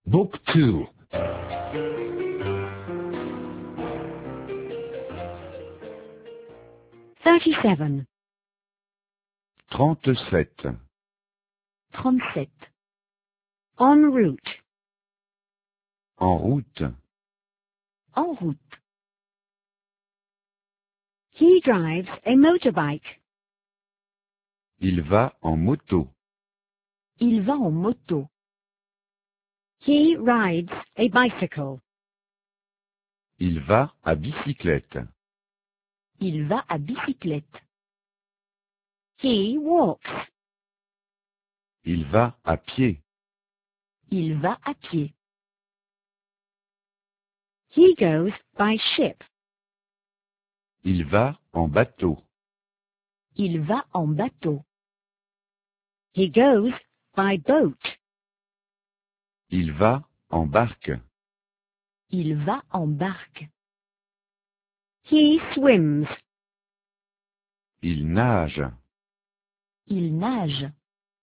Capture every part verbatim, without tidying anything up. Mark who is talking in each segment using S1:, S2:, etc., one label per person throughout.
S1: Book two.
S2: thirty-seven.
S3: trente-sept.
S2: trente-sept. En route.
S3: En route.
S2: En route. He drives a motorbike.
S3: Il va en moto.
S2: Il va en moto. He rides a bicycle.
S3: Il va à bicyclette.
S2: Il va à bicyclette. He walks.
S3: Il va à pied.
S2: Il va à pied. He goes by ship.
S3: Il va en bateau.
S2: Il va en bateau. He goes by boat.
S3: Il va en barque.
S2: Il va en barque. He swims.
S3: Il nage.
S2: Il nage.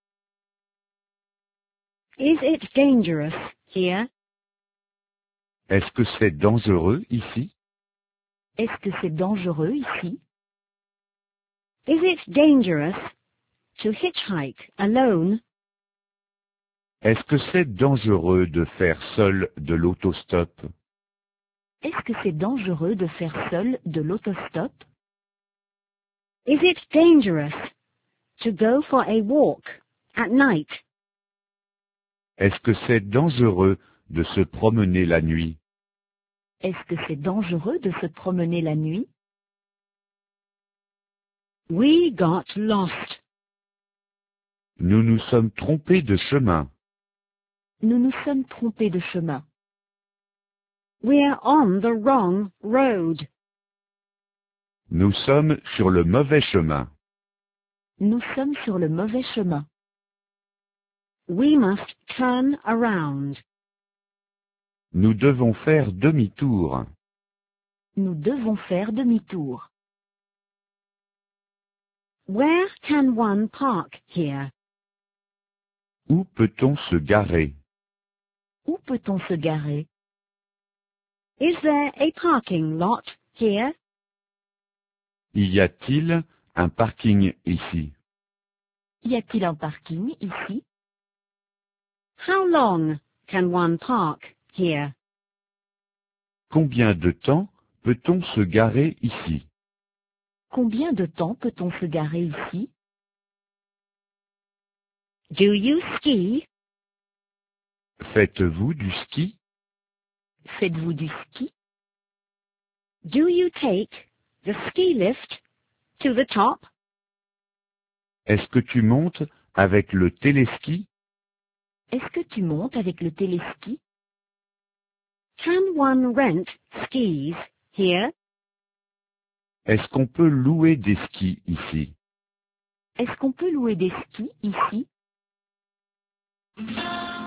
S2: Is it dangerous here?
S3: Est-ce que c'est dangereux ici?
S2: Est-ce que c'est dangereux ici? Is it dangerous to hitchhike alone?
S3: Est-ce que c'est dangereux de faire seul de l'autostop?
S2: Est-ce que c'est dangereux de faire seul de l'autostop? Is it dangerous to go for a walk at night?
S3: Est-ce que c'est dangereux de se promener la nuit?
S2: Est-ce que c'est dangereux de se promener la nuit? We got lost.
S3: Nous nous sommes trompés de chemin.
S2: Nous nous sommes trompés de chemin. We're on the wrong road.
S3: Nous sommes sur le mauvais chemin.
S2: Nous sommes sur le mauvais chemin. We must turn around.
S3: Nous devons faire demi-tour.
S2: Nous devons faire demi-tour. Where can one park here?
S3: Où peut-on se garer?
S2: Où peut-on se garer? Is there a parking lot here?
S3: Y a-t-il un parking ici?
S2: Y a-t-il un parking ici? How long can one park here?
S3: Combien de temps peut-on se garer ici?
S2: Combien de temps peut-on se garer ici? Do you ski?
S3: Faites-vous du ski?
S2: Faites-vous du ski? Do you take the ski lift to the top?
S3: Est-ce que tu montes avec le téléski?
S2: Est-ce que tu montes avec le téléski? Can one rent skis here?
S3: Est-ce qu'on peut louer des skis ici?
S2: Est-ce qu'on peut louer des skis ici?